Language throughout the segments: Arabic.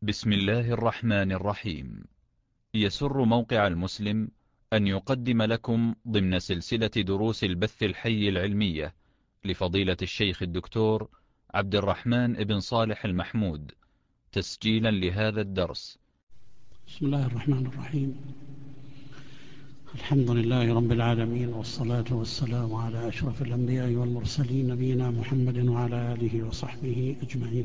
بسم الله الرحمن الرحيم. يسر موقع المسلم أن يقدم لكم ضمن سلسلة دروس البث الحي العلمية لفضيلة الشيخ الدكتور عبد الرحمن بن صالح المحمود تسجيلا لهذا الدرس. بسم الله الرحمن الرحيم. الحمد لله رب العالمين، والصلاة والسلام على أشرف الأنبياء والمرسلين، نبينا محمد وعلى آله وصحبه أجمعين.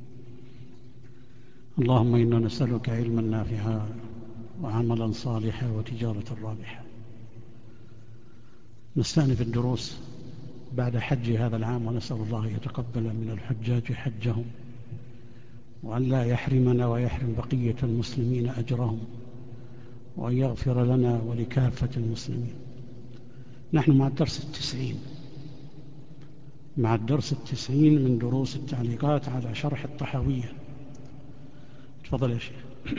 اللهم إنا نسألك علما نافعا وعملا صالحا وتجارة رابحة. نستأنف الدروس بعد حج هذا العام، ونسأل الله يتقبل من الحجاج حجهم، وأن لا يحرمنا ويحرم بقية المسلمين أجرهم، وأن يغفر لنا ولكافة المسلمين. نحن مع الدرس 90 من دروس التعليقات على شرح الطحاوية. تفضل يا شيخ.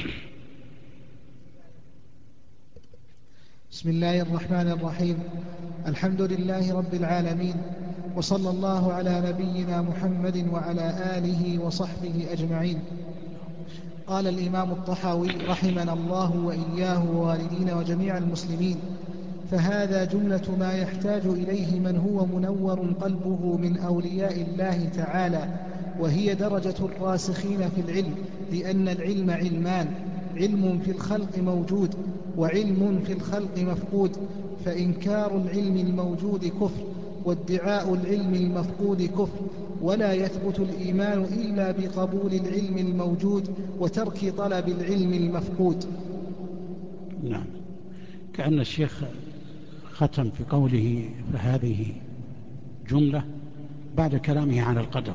بسم الله الرحمن الرحيم. الحمد لله رب العالمين، وصلى الله على نبينا محمد وعلى آله وصحبه أجمعين. قال الإمام الطحاوي رحمنا الله وإياه ووالدينا وجميع المسلمين: فهذا جملة ما يحتاج إليه من هو منور قلبه من أولياء الله تعالى، وهي درجة الراسخين في العلم، لأن العلم علمان: علم في الخلق موجود، وعلم في الخلق مفقود، فإنكار العلم الموجود كفر، وادعاء العلم المفقود كفر، ولا يثبت الإيمان إلا بقبول العلم الموجود وترك طلب العلم المفقود. نعم، كأن الشيخ ختم في قوله فهذه جملة بعد كلامه عن القدر،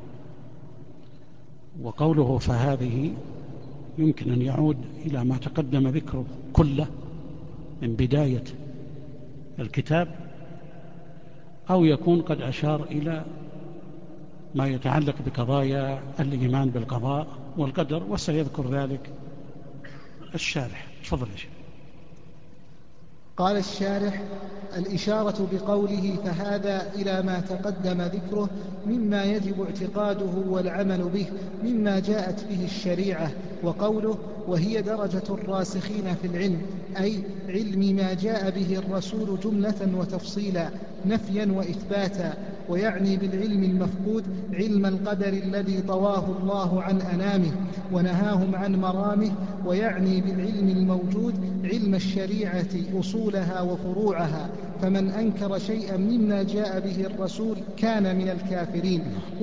وقوله فهذه يمكن أن يعود إلى ما تقدم ذكره كله من بداية الكتاب، أو يكون قد أشار إلى ما يتعلق بقضايا الإيمان بالقضاء والقدر، وسيذكر ذلك الشارح. تفضل يا شيخ. قال الشارح: الإشارة بقوله فهذا إلى ما تقدم ذكره مما يجب اعتقاده والعمل به مما جاءت به الشريعة. وقوله وهي درجة الراسخين في العلم، أي علم ما جاء به الرسول جملة وتفصيلا، نفيا وإثباتا. ويعني بالعلم المفقود علم القدر الذي طواه الله عن أنامه ونهاهم عن مرامه. ويعني بالعلم الموجود علم الشريعة أصولها وفروعها، فمن أنكر شيئا مما جاء به الرسول كان من الكافرين،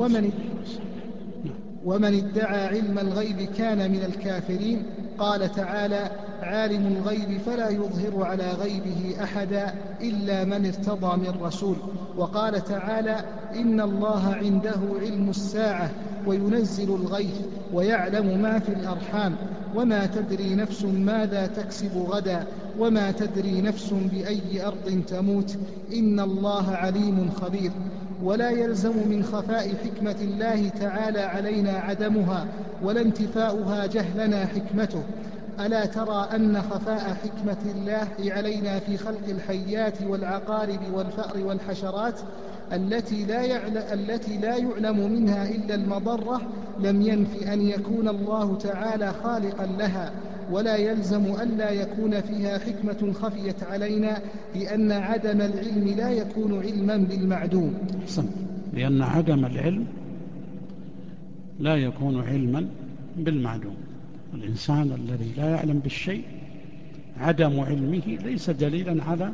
ومن ادعى علم الغيب كان من الكافرين. قال تعالى: عالم الغيب فلا يظهر على غيبه أحدا إلا من ارتضى من رسول. وقال تعالى: إن الله عنده علم الساعة وينزل الغيث ويعلم ما في الأرحام وما تدري نفس ماذا تكسب غدا وما تدري نفس بأي أرض تموت إن الله عليم خبير. ولا يلزم من خفاء حكمة الله تعالى علينا عدمها، ولا انتفاؤها جهلنا حكمته. ألا ترى أن خفاء حكمة الله علينا في خلق الحيات والعقارب والفأر والحشرات التي لا يعلم منها إلا المضرة لم ينف أن يكون الله تعالى خالقا لها. ولا يلزم أن لا يكون فيها حكمة خفيت علينا، لأن عدم العلم لا يكون علما بالمعدوم. لأن عدم العلم لا يكون علما بالمعدوم. الإنسان الذي لا يعلم بالشيء عدم علمه ليس دليلا على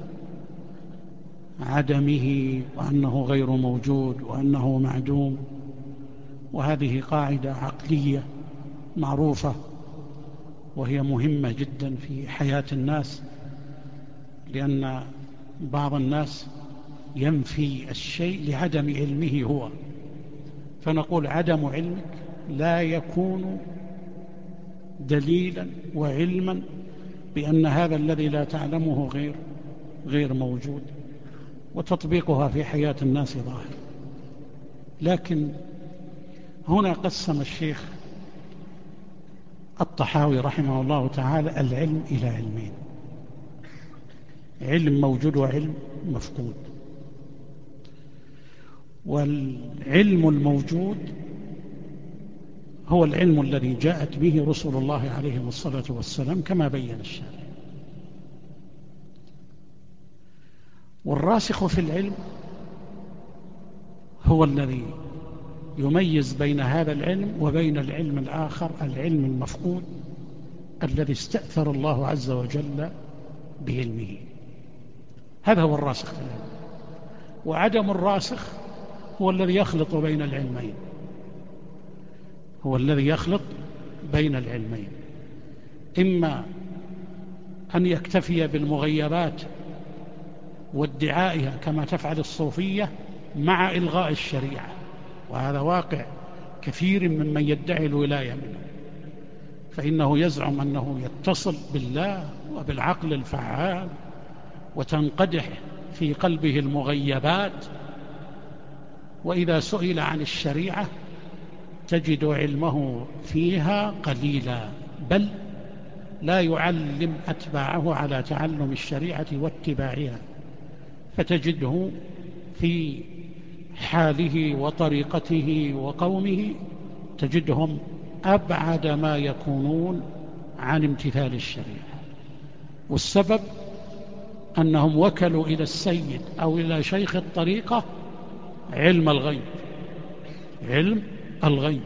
عدمه وأنه غير موجود وأنه معدوم. وهذه قاعدة عقلية معروفة، وهي مهمة جدا في حياة الناس، لأن بعض الناس ينفي الشيء لعدم علمه هو، فنقول عدم علمك لا يكون دليلا وعلما بأن هذا الذي لا تعلمه غير موجود، وتطبيقها في حياة الناس ظاهر. لكن هنا قسم الشيخ الطحاوي رحمه الله تعالى العلم إلى علمين: علم موجود وعلم مفقود. والعلم الموجود هو العلم الذي جاءت به رسل الله عليهم الصلاة والسلام كما بين الشارع. والراسخ في العلم هو الذي يميز بين هذا العلم وبين العلم الآخر، العلم المفقود الذي استأثر الله عز وجل بعلمه. هذا هو الراسخ في العلم. وعدم الراسخ هو الذي يخلط بين العلمين، هو الذي يخلط بين العلمين، إما أن يكتفي بالمغيبات وادعائها كما تفعل الصوفية مع إلغاء الشريعة، وهذا واقع كثير ممن يدعي الولاية منه، فإنه يزعم أنه يتصل بالله وبالعقل الفعال وتنقدح في قلبه المغيبات، وإذا سئل عن الشريعة تجد علمه فيها قليلا، بل لا يعلم أتباعه على تعلم الشريعة واتباعها، فتجده في حاله وطريقته وقومه تجدهم أبعد ما يكونون عن امتثال الشريعة. والسبب أنهم وكلوا إلى السيد أو إلى شيخ الطريقة علم الغيب، علم الغيب،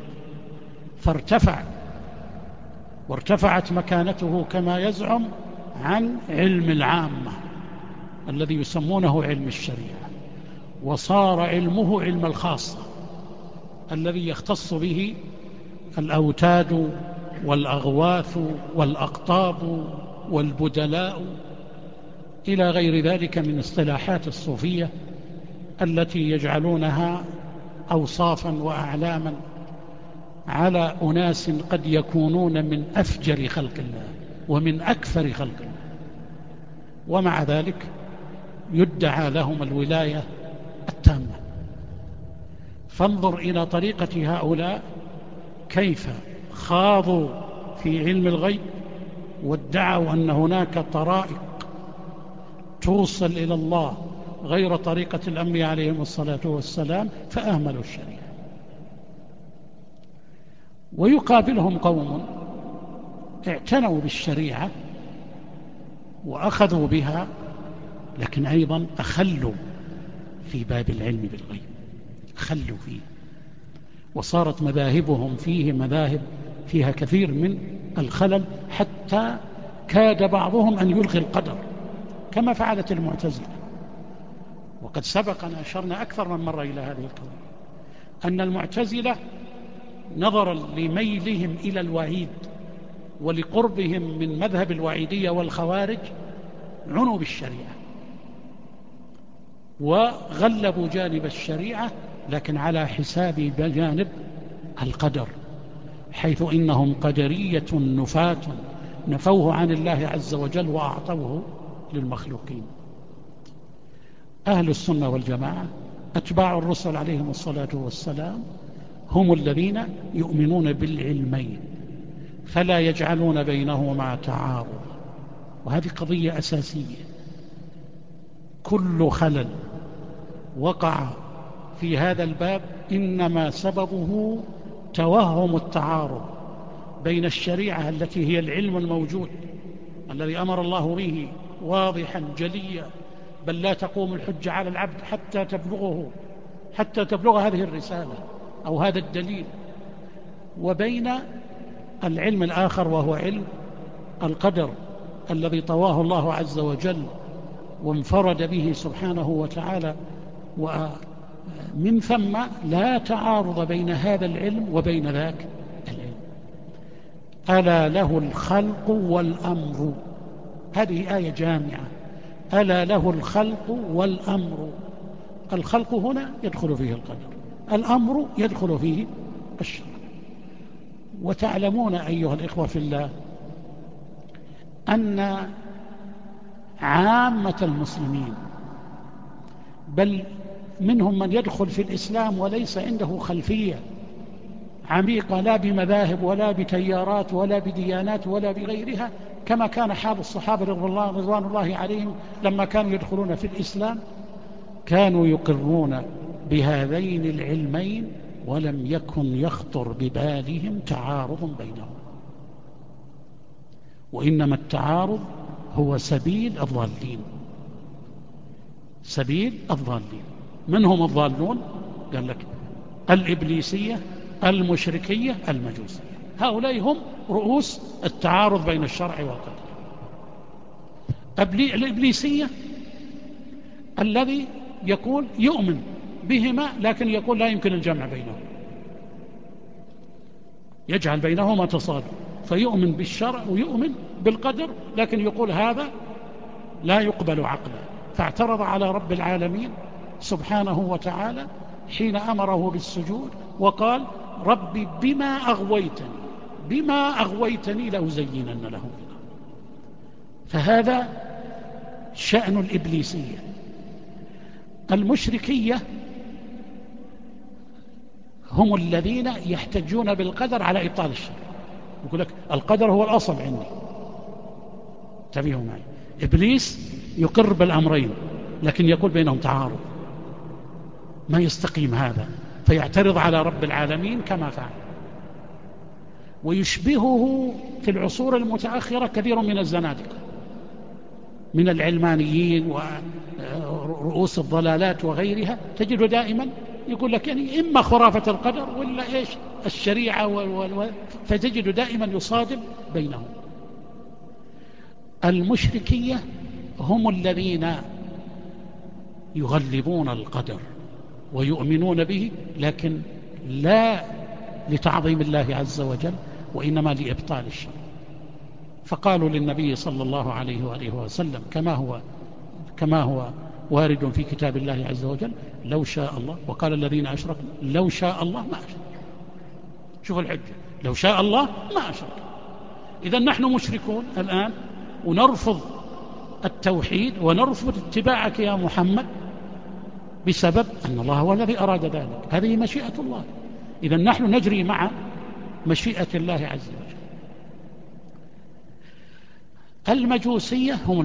وارتفعت مكانته كما يزعم عن علم العامة الذي يسمونه علم الشريعة، وصار علمه علم الخاصة الذي يختص به الأوتاد والأغواث والأقطاب والبدلاء إلى غير ذلك من اصطلاحات الصوفية التي يجعلونها أوصافا وأعلاما على أناس قد يكونون من أفجر خلق الله ومن أكثر خلق الله، ومع ذلك يدعى لهم الولاية التامة. فانظر إلى طريقة هؤلاء كيف خاضوا في علم الغيب وادعوا أن هناك طرائق توصل إلى الله غير طريقة الأنبياء عليهم الصلاة والسلام، فأهملوا الشريعة. ويقابلهم قوم اعتنوا بالشريعة وأخذوا بها، لكن أيضا أخلوا في باب العلم بالغيب، أخلوا فيه، وصارت مذاهبهم فيه مذاهب فيها كثير من الخلل، حتى كاد بعضهم أن يلغي القدر كما فعلت المعتزلة. وقد سبقنا أشرنا أكثر من مرة إلى هذه القضية، أن المعتزلة نظرا لميلهم إلى الوعيد ولقربهم من مذهب الوعيدية والخوارج عنوا بالشريعة وغلبوا جانب الشريعة، لكن على حساب جانب القدر، حيث إنهم قدرية نفاة نفوه عن الله عز وجل وأعطوه للمخلوقين. أهل السنة والجماعة أتباع الرسل عليهم الصلاة والسلام هم الذين يؤمنون بالعلمين، فلا يجعلون بينهما تعارض، وهذه قضية أساسية. كل خلل وقع في هذا الباب إنما سببه توهم التعارض بين الشريعة التي هي العلم الموجود الذي أمر الله به واضحا جليا، بل لا تقوم الحجة على العبد حتى تبلغ هذه الرسالة أو هذا الدليل، وبين العلم الآخر وهو علم القدر الذي طواه الله عز وجل وانفرد به سبحانه وتعالى، ومن ثم لا تعارض بين هذا العلم وبين ذاك العلم. ألا له الخلق والأمر، هذه آية جامعة، ألا له الخلق والأمر. الخلق هنا يدخل فيه القدر، الأمر يدخل فيه الشرع. وتعلمون أيها الإخوة في الله أن عامة المسلمين، بل منهم من يدخل في الإسلام وليس عنده خلفية عميقة لا بمذاهب ولا بتيارات ولا بديانات ولا بغيرها، كما كان حال الصحابة رضوان الله عليهم لما كانوا يدخلون في الإسلام، كانوا يقرون بهذين العلمين ولم يكن يخطر ببالهم تعارض بينهم، وإنما التعارض هو سبيل الضالين. سبيل الضالين. من هم الضالون؟ قال لك الإبليسية، المشركية، المجوسية. هؤلاء هم رؤوس التعارض بين الشرع والقدر. الإبليسية الذي يقول يؤمن بهما لكن يقول لا يمكن الجمع بينهما، يجعل بينهما تصادم، فيؤمن بالشرع ويؤمن بالقدر لكن يقول هذا لا يقبل عقلا، فاعترض على رب العالمين سبحانه وتعالى حين أمره بالسجود وقال ربي بما أغويتني لأزينن لهم. فهذا شأن الإبليسية. المشركية هم الذين يحتجون بالقدر على إبطال الشرع، يقول لك القدر هو الأصل عندي. انتبهوا معي، إبليس يقر بالأمرين لكن يقول بينهم تعارض، ما يستقيم هذا، فيعترض على رب العالمين كما فعل. ويشبهه في العصور المتأخرة كثير من الزنادقة من العلمانيين ورؤوس الضلالات وغيرها، تجد دائما يقول لك يعني إما خرافة القدر ولا إيش الشريعة فتجد دائما يصادم بينهم. المشركية هم الذين يغلبون القدر ويؤمنون به لكن لا لتعظيم الله عز وجل وإنما لإبطال الشر. فقالوا للنبي صلى الله عليه وآله وسلم كما هو وارد في كتاب الله عز وجل لو شاء الله، وقال الذين أشركوا لو شاء الله ما أشرك. شوف الحجة، لو شاء الله ما أشرك. إذا نحن مشركون الآن ونرفض التوحيد ونرفض اتباعك يا محمد بسبب أن الله هو الذي أراد ذلك، هذه مشيئة الله. إذا نحن نجري مع مشيئة الله عز وجل. المجوسية هم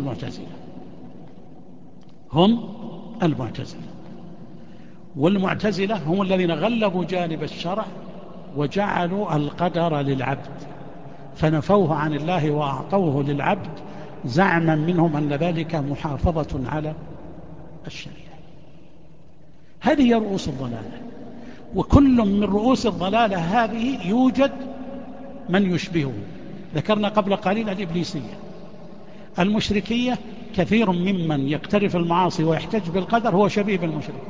المعتزلة، والمعتزلة هم الذين غلبوا جانب الشرع وجعلوا القدر للعبد، فنفوه عن الله وأعطوه للعبد زعما منهم أن ذلك محافظة على الشريعة. هذه هي رؤوس الضلالة، وكل من رؤوس الضلالة هذه يوجد من يشبهه. ذكرنا قبل قليل الإبليسية. المشركية كثير ممن يقترف المعاصي ويحتج بالقدر هو شبيه بالمشرك.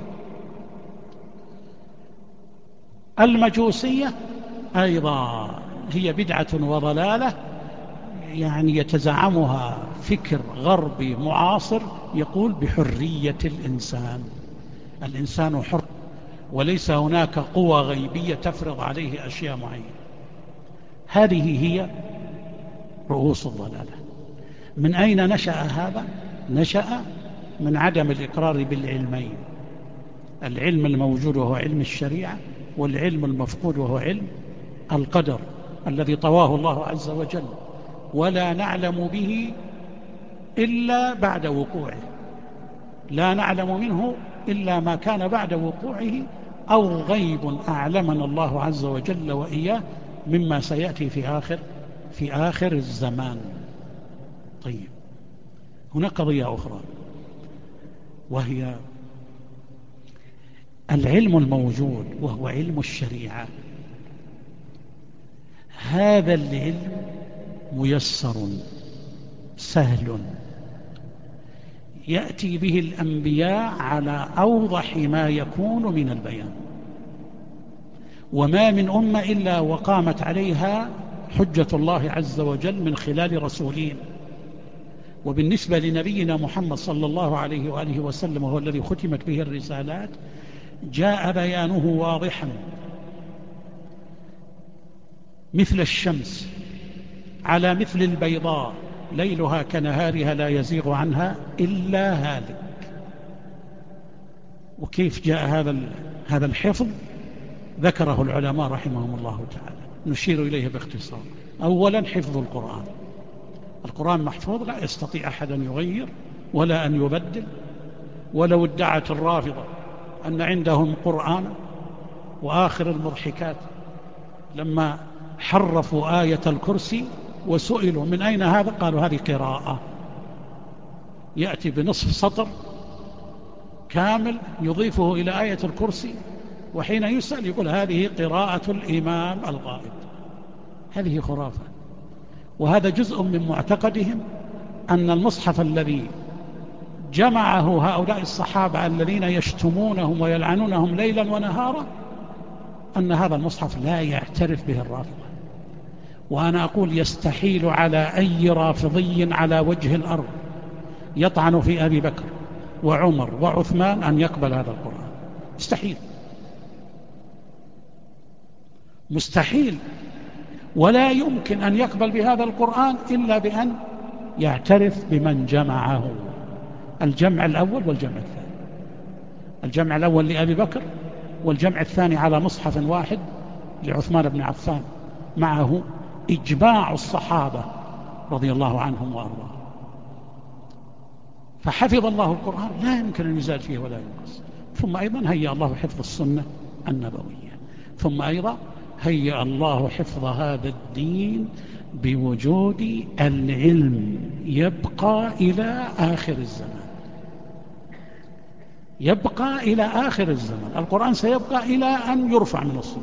المجوسية أيضا هي بدعة وضلالة يعني يتزعمها فكر غربي معاصر يقول بحرية الإنسان حر وليس هناك قوى غيبية تفرض عليه أشياء معينة. هذه هي رؤوس الضلالة. من أين نشأ هذا؟ نشأ من عدم الإقرار بالعلمين، العلم الموجود وهو علم الشريعة، والعلم المفقود وهو علم القدر الذي طواه الله عز وجل، ولا نعلم به إلا بعد وقوعه، لا نعلم منه إلا ما كان بعد وقوعه أو غيب أعلمنا الله عز وجل وإياه مما سيأتي في آخر الزمان. طيب، هناك قضية أخرى وهي العلم الموجود وهو علم الشريعة. هذا العلم ميسر سهل يأتي به الأنبياء على أوضح ما يكون من البيان، وما من أمة إلا وقامت عليها حجة الله عز وجل من خلال رسولين. وبالنسبة لنبينا محمد صلى الله عليه وآله وسلم وهو الذي ختمت به الرسالات جاء بيانه واضحا مثل الشمس على مثل البيضاء ليلها كنهارها لا يزيغ عنها إلا هالك. وكيف جاء هذا الحفظ؟ ذكره العلماء رحمهم الله تعالى، نشير إليه باختصار. أولا حفظ القرآن محفوظ، لا يستطيع أحد أن يغير ولا أن يبدل. ولو ادعت الرافضة أن عندهم قرآن وآخر المضحكات لما حرفوا آية الكرسي وسئلوا من أين هذا؟ قالوا هذه قراءة. يأتي بنصف سطر كامل يضيفه إلى آية الكرسي، وحين يسأل يقول هذه قراءة الإمام الغائب. هذه خرافة، وهذا جزء من معتقدهم أن المصحف الذي جمعه هؤلاء الصحابة الذين يشتمونهم ويلعنونهم ليلا ونهارا، أن هذا المصحف لا يعترف به الرافضة. وأنا أقول يستحيل على أي رافضي على وجه الأرض يطعن في أبي بكر وعمر وعثمان أن يقبل هذا القرآن. مستحيل، مستحيل، ولا يمكن أن يقبل بهذا القرآن إلا بأن يعترف بمن جمعه. الجمع الأول والجمع الثاني، الجمع الأول لأبي بكر، والجمع الثاني على مصحف واحد لعثمان بن عفان، معه إجماع الصحابة رضي الله عنهم وأرضاهم. فحفظ الله القرآن لا يمكن أن يزال فيه ولا ينقص. ثم أيضا هيأ الله حفظ السنة النبوية، ثم أيضا هيأ الله حفظ هذا الدين بوجود العلم يبقى إلى آخر الزمان، يبقى إلى آخر الزمان. القرآن سيبقى إلى أن يرفع من الصدور،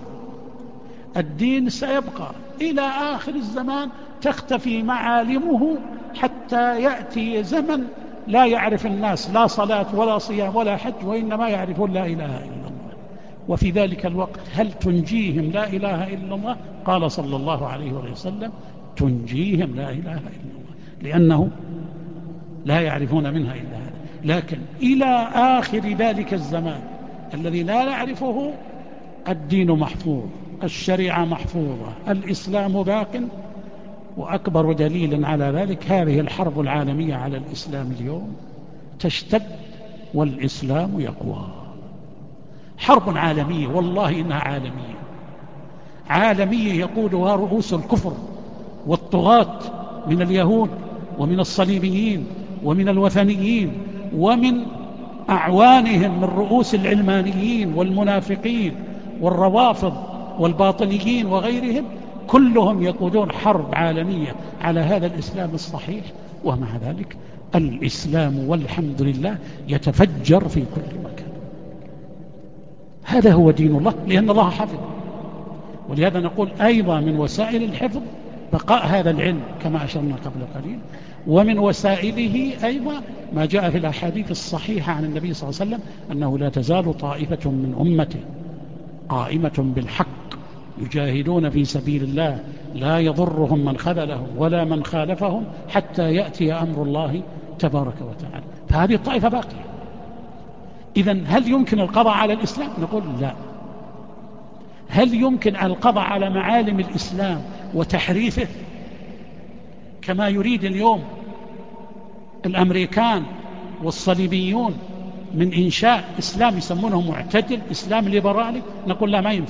الدين سيبقى إلى آخر الزمان، تختفي معالمه حتى يأتي زمن لا يعرف الناس لا صلاة ولا صيام ولا حج، وإنما يعرفون لا إله إلا الله. وفي ذلك الوقت هل تنجيهم لا إله إلا الله؟ قال صلى الله عليه وسلم تنجيهم لا إله إلا الله، لأنه لا يعرفون منها إلا هذا. لكن إلى آخر ذلك الزمان الذي لا نعرفه الدين محفوظ، الشريعة محفوظة، الإسلام باق. وأكبر دليل على ذلك هذه الحرب العالمية على الإسلام اليوم تشتد والإسلام يقوى. حرب عالمية، والله إنها عالمية، عالمية يقودها رؤوس الكفر والطغاة من اليهود ومن الصليبيين ومن الوثنيين ومن أعوانهم من رؤوس العلمانيين والمنافقين والروافض والباطنيين وغيرهم، كلهم يقودون حرب عالمية على هذا الإسلام الصحيح. ومع ذلك الإسلام والحمد لله يتفجر في كل مكان. هذا هو دين الله، لأن الله حفظ. ولهذا نقول أيضا من وسائل الحفظ بقاء هذا العلم كما أشرنا قبل قليل، ومن وسائله أيضا ما جاء في الأحاديث الصحيحة عن النبي صلى الله عليه وسلم أنه لا تزال طائفة من أمته قائمة بالحق يجاهدون في سبيل الله لا يضرهم من خذلهم ولا من خالفهم حتى يأتي أمر الله تبارك وتعالى. فهذه الطائفة باقية. إذن هل يمكن القضاء على الإسلام؟ نقول لا. هل يمكن القضاء على معالم الإسلام وتحريفه كما يريد اليوم الأمريكان والصليبيون من إنشاء إسلام يسمونه معتدل، إسلام ليبرالي؟ نقول لا، ما ينفع.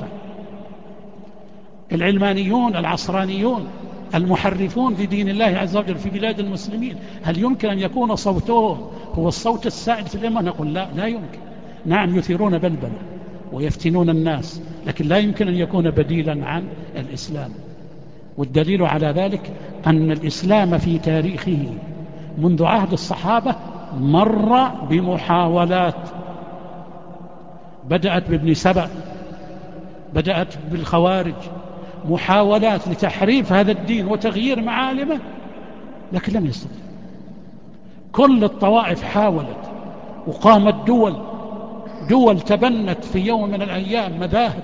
العلمانيون العصرانيون المحرفون لدين الله عز وجل في بلاد المسلمين، هل يمكن أن يكون صوتهم هو الصوت السائد في الأمة؟ نقول لا، لا يمكن. نعم يثيرون بلبلة ويفتنون الناس، لكن لا يمكن أن يكون بديلا عن الإسلام. والدليل على ذلك أن الإسلام في تاريخه منذ عهد الصحابة مر بمحاولات، بدأت بابن سبأ، بدأت بالخوارج، محاولات لتحريف هذا الدين وتغيير معالمه، لكن لم يستطع. كل الطوائف حاولت، وقامت دول تبنت في يوم من الأيام مذاهب،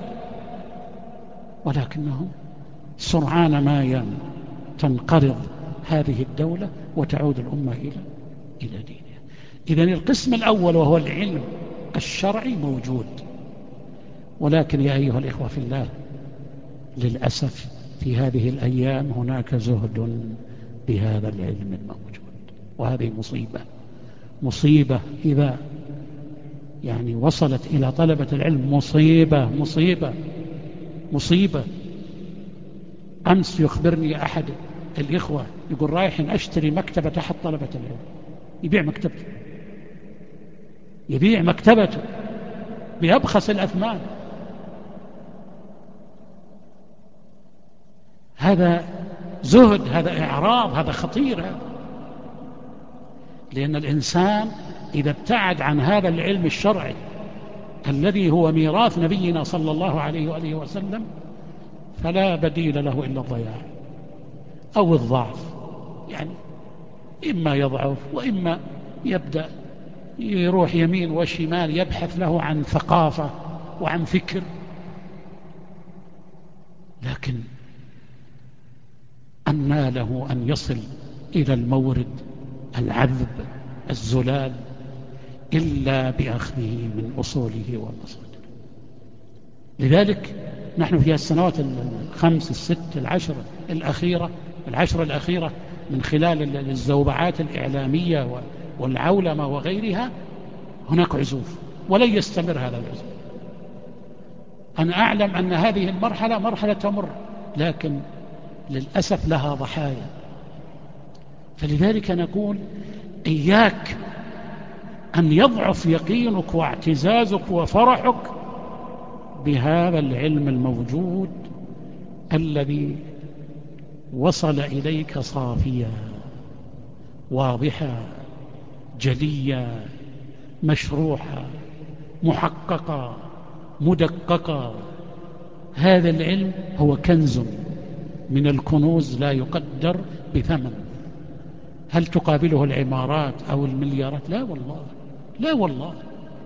ولكنهم سرعان ما تنقرض هذه الدولة وتعود الأمة إلى دينها. إذن القسم الأول وهو العلم الشرعي موجود، ولكن يا أيها الإخوة في الله للأسف في هذه الأيام هناك زهد بهذا العلم الموجود، وهذه مصيبة إذا يعني وصلت إلى طلبة العلم، مصيبة. أمس يخبرني أحد الإخوة يقول رايح أشتري مكتبة تحت طلبة العلم، يبيع مكتبته بأبخس الأثمان. هذا زهد، هذا إعراض، هذا خطير هذا. لأن الإنسان إذا ابتعد عن هذا العلم الشرعي الذي هو ميراث نبينا صلى الله عليه وآله وسلم فلا بديل له إلا الضياع أو الضعف. يعني إما يضعف وإما يبدأ يروح يمين وشمال يبحث له عن ثقافة وعن فكر. لكن أنى له أن يصل إلى المورد العذب الزلال إلا بأخذه من أصوله والمصادر. لذلك نحن في السنوات 5 6 العشر الأخيرة من خلال الزوبعات الإعلامية والعولمة وغيرها هناك عزوف، ولن يستمر هذا العزوف. أنا أعلم أن هذه المرحلة مرحلة تمر، لكن للأسف لها ضحايا. فلذلك نقول إياك أن يضعف يقينك واعتزازك وفرحك بهذا العلم الموجود الذي وصل إليك صافيا واضحا جليا مشروحا محققا مدققا. هذا العلم هو كنز من الكنوز لا يقدر بثمن. هل تقابله العمارات أو المليارات؟ لا والله، لا والله،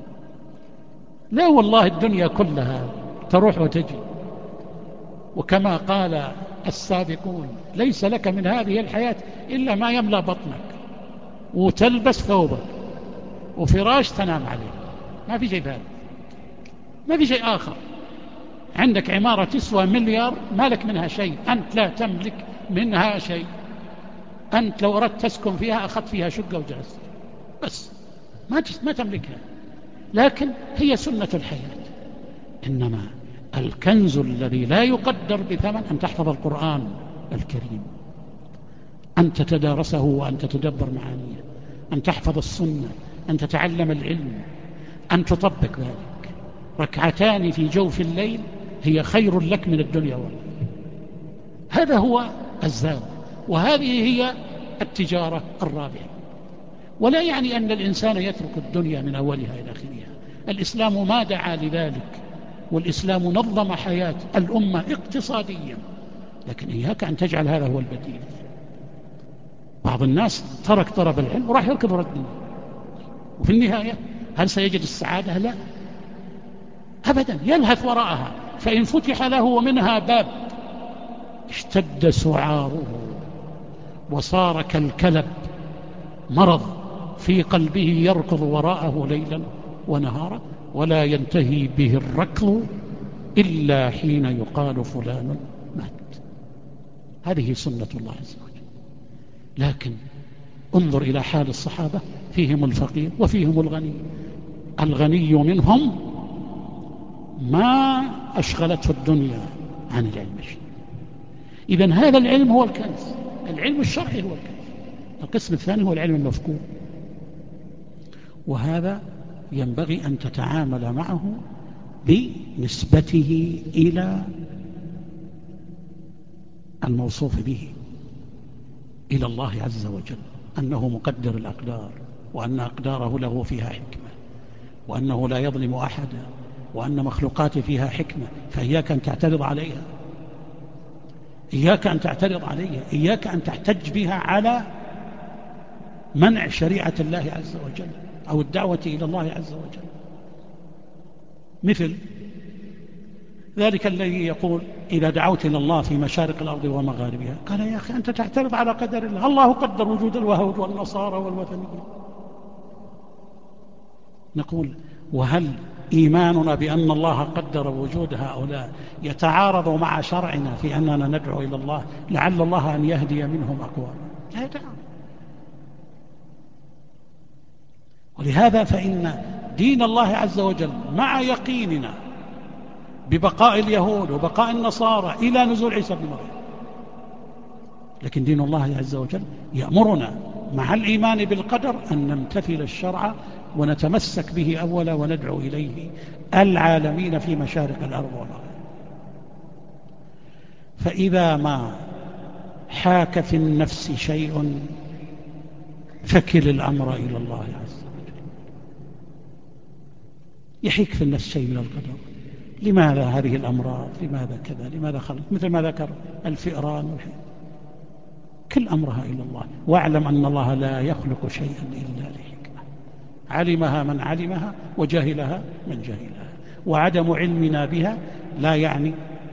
لا والله. الدنيا كلها تروح وتجي، وكما قال السابقون ليس لك من هذه الحياة إلا ما يملأ بطنك وتلبس ثوبك وفراش تنام عليه، ما في شيء ثاني، ما في شيء آخر. عندك عمارة تسوى مليار ما لك منها شيء، أنت لا تملك منها شيء. أنت لو أردت تسكن فيها أخذت فيها شقة وجلست بس، ما تملكها. لكن هي سنة الحياة. إنما الكنز الذي لا يقدر بثمن أن تحفظ القرآن الكريم، أن تتدارسه وأن تتدبر معانيه، أن تحفظ السنة، أن تتعلم العلم، أن تطبق ذلك. ركعتان في جوف الليل هي خير لك من الدنيا والله. هذا هو الزاد، وهذه هي التجارة الرابحة. ولا يعني أن الإنسان يترك الدنيا من أولها إلى آخرها. الإسلام ما دعا لذلك، والإسلام نظم حياة الأمة اقتصاديا، لكن إياك أن تجعل هذا هو البديل. بعض الناس ترك طلب العلم وراح يركض ورا الدنيا، وفي النهاية هل سيجد السعادة؟ لا أبدا، يلهث وراءها. فإن فتح له منها باب اشتد سعاره وصار كالكلب، مرض في قلبه يركض وراءه ليلا ونهارا، ولا ينتهي به الركض إلا حين يقال فلان مات. هذه سنة الله عز وجل. لكن انظر إلى حال الصحابة، فيهم الفقير وفيهم الغني. الغني منهم ما أشغلته الدنيا عن العلم الشرعي. إذن هذا العلم هو الكنز، العلم الشرعي هو الكنز. القسم الثاني هو العلم المفقود، وهذا ينبغي أن تتعامل معه بنسبته إلى الموصوف به، إلى الله عز وجل، أنه مقدر الأقدار، وأن أقداره له فيها حكمة، وأنه لا يظلم أحدا، وأن مخلوقاته فيها حكمة. فإياك أن تعترض عليها، إياك أن تعترض عليها، إياك أن تحتج بها على منع شريعة الله عز وجل أو الدعوة إلى الله عز وجل. مثل ذلك الذي يقول إذا دعوت إلى الله في مشارق الأرض ومغاربها، قال يا أخي أنت تعترض على قدر الله، الله قدر وجود اليهود والنصارى والوثنيين. نقول وهل إيماننا بأن الله قدر وجود هؤلاء يتعارض مع شرعنا في أننا ندعو إلى الله لعل الله أن يهدي منهم أقواما؟ لا يتعارض. ولهذا فإن دين الله عز وجل مع يقيننا ببقاء اليهود وبقاء النصارى إلى نزول عيسى بن مريم، لكن دين الله عز وجل يأمرنا مع الإيمان بالقدر أن نمتثل الشرع ونتمسك به أولا وندعو إليه العالمين في مشارق الأرض والأرض. فإذا ما حاك في النفس شيء فكل الأمر إلى الله عز وجل. يحيك في النفس شيء من القدر، لماذا هذه الأمراض، لماذا كذا، لماذا خلق، مثل ما ذكر الفئران والحين، كل أمرها إلى الله. واعلم أن الله لا يخلق شيئا إلا لحكمة، علمها من علمها وجهلها من جهلها. وعدم علمنا بها لا يعني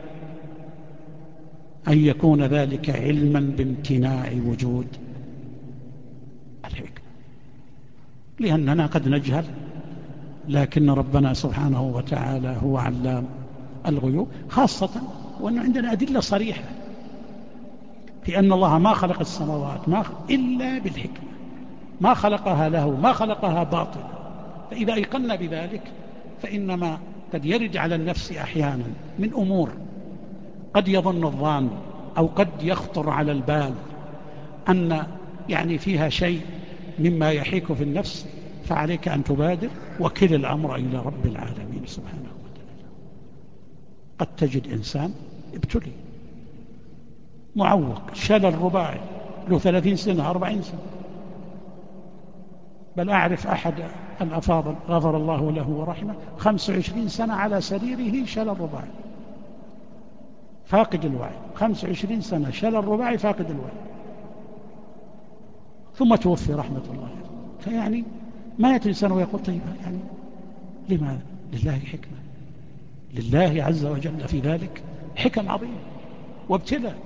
أن يكون ذلك علما بامتناع وجود الحكمة، لأننا قد نجهل، لكن ربنا سبحانه وتعالى هو علام الغيوب، خاصة وأن عندنا أدلة صريحة في أن الله ما خلق السماوات إلا بالحكمة، ما خلقها له، ما خلقها باطلا. فإذا أيقنا بذلك فإنما قد يرد على النفس أحيانا من أمور قد يظن الظان أو قد يخطر على البال أن يعني فيها شيء مما يحيك في النفس، فعليك أن تبادر وكل الأمر إلى رب العالمين سبحانه وتعالى. قد تجد إنسان ابتلي معوق شلل رباعي له 30 سنة 40 سنة، بل أعرف أحد الأفاضل غفر الله له ورحمه 25 سنة على سريره شلل رباعي فاقد الوعي، 25 سنة شلل رباعي فاقد الوعي، ثم توفي رحمة الله. فيعني ما يأتي إنسان ويقول طيب يعني لماذا؟ لله حكمة، لله عز وجل في ذلك حكم عظيمة وابتلاء.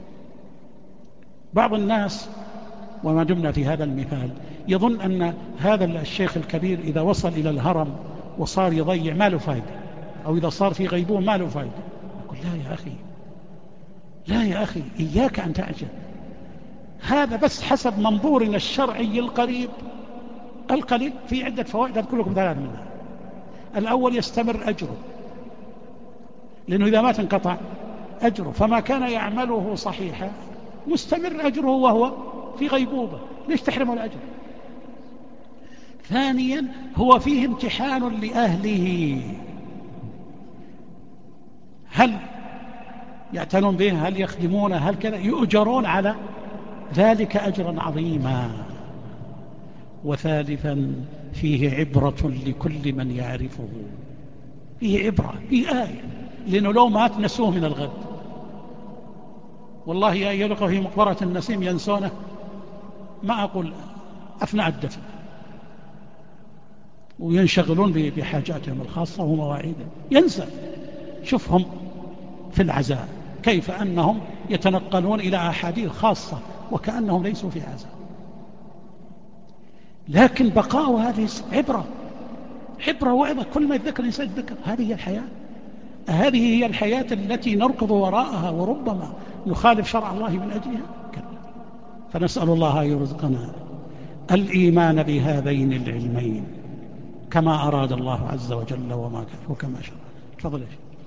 بعض الناس وما دمنا في هذا المثال يظن أن هذا الشيخ الكبير إذا وصل إلى الهرم وصار يضيع ما له فائدة، أو إذا صار في غيبوبة ما له فائدة. أقول لا يا أخي، لا يا أخي، إياك أن تعجل، هذا بس حسب منظورنا الشرعي القريب القليل، في عدة فوائد أذكر لكم 3 منها. الأول يستمر أجره، لأنه إذا ما تنقطع أجره، فما كان يعمله صحيحا مستمر أجره وهو في غيبوبة، ليش تحرمه الأجر؟ ثانيا هو فيه امتحان لأهله، هل يعتنون به، هل يخدمون، هل كذا، يؤجرون على ذلك أجرا عظيما. وثالثا فيه عبرة لكل من يعرفه، فيه عبرة، فيه آية، لأنه لو مات نسوه من الغد. والله يلقى في مقبرة النسيم ينسونه، ما أقول أثناء الدفن، وينشغلون بحاجاتهم الخاصة ومواعيدهم، ينسى. شوفهم في العزاء كيف أنهم يتنقلون إلى أحاديث خاصة وكأنهم ليسوا في عزاء. لكن بقاء هذه عبرة، عبرة وعظة، كل ما يتذكر الإنسان يتذكر هذه هي الحياة، هذه هي الحياة التي نركض وراءها وربما نخالف شرع الله من أجلها. فنسأل الله أن يرزقنا الإيمان بهذين العلمين كما أراد الله عز وجل وكما شرع. تفضل.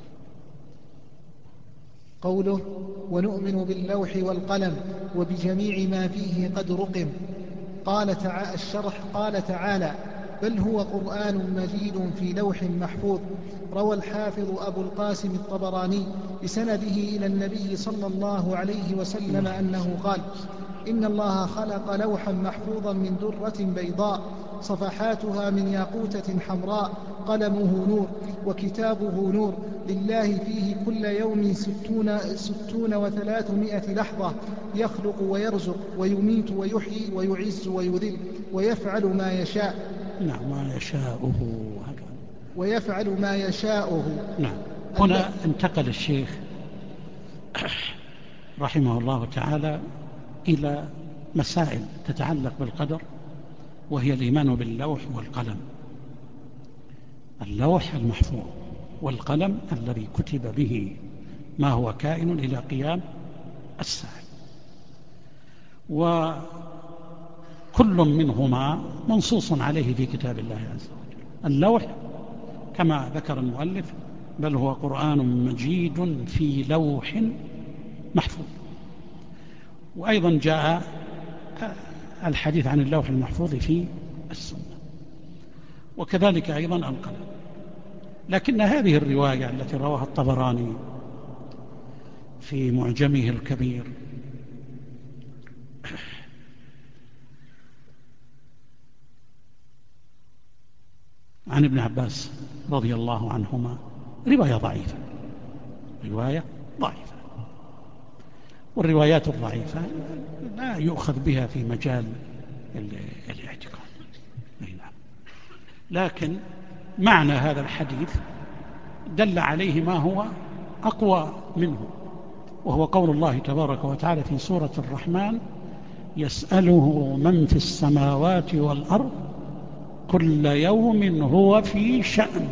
قوله ونؤمن باللوح والقلم وبجميع ما فيه قد رقم. الشرح قال تعالى بل هو قرآن مجيد في لوح محفوظ. روى الحافظ أبو القاسم الطبراني بسنده إلى النبي صلى الله عليه وسلم أنه قال إن الله خلق لوحا محفوظا من درة بيضاء صفحاتها من ياقوتة حمراء قلمه نور وكتابه نور لله فيه كل يوم 60 و300 لحظة يخلق ويرزق ويميت ويحيي ويعز ويذل ويفعل ما يشاء. نعم ما يشاءه، ويفعل ما يشاءه. نعم. هنا انتقل الشيخ رحمه الله تعالى إلى مسائل تتعلق بالقدر، وهي الإيمان باللوح والقلم. اللوح المحفوظ والقلم الذي كتب به ما هو كائن إلى قيام الساعة، وكل منهما منصوص عليه في كتاب الله عز وجل. اللوح كما ذكر المؤلف بل هو قرآن مجيد في لوح محفوظ. وأيضا جاء الحديث عن اللوح المحفوظ في السنة، وكذلك أيضا القلم. لكن هذه الرواية التي رواها الطبراني في معجمه الكبير عن ابن عباس رضي الله عنهما رواية ضعيفة، رواية ضعيفة، والروايات الضعيفة لا يؤخذ بها في مجال الاعتقاد. لكن معنى هذا الحديث دل عليه ما هو أقوى منه، وهو قول الله تبارك وتعالى في سورة الرحمن: يسأله من في السماوات والأرض كل يوم هو في شأن